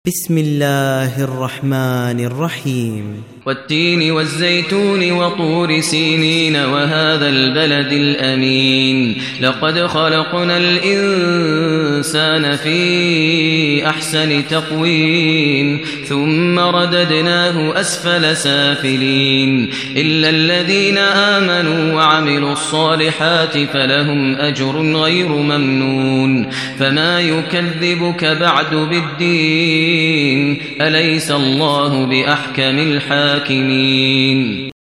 بسم الله الرحمن الرحيم والتين والزيتون وطور سينين وهذا البلد الأمين لقد خلقنا الإنسان في أحسن تقويم ثم رددناه أسفل سافلين إلا الذين آمنوا وعملوا الصالحات فلهم أجر غير ممنون فما يكذبك بعد بالدين أليس الله بأحكم الحاكمين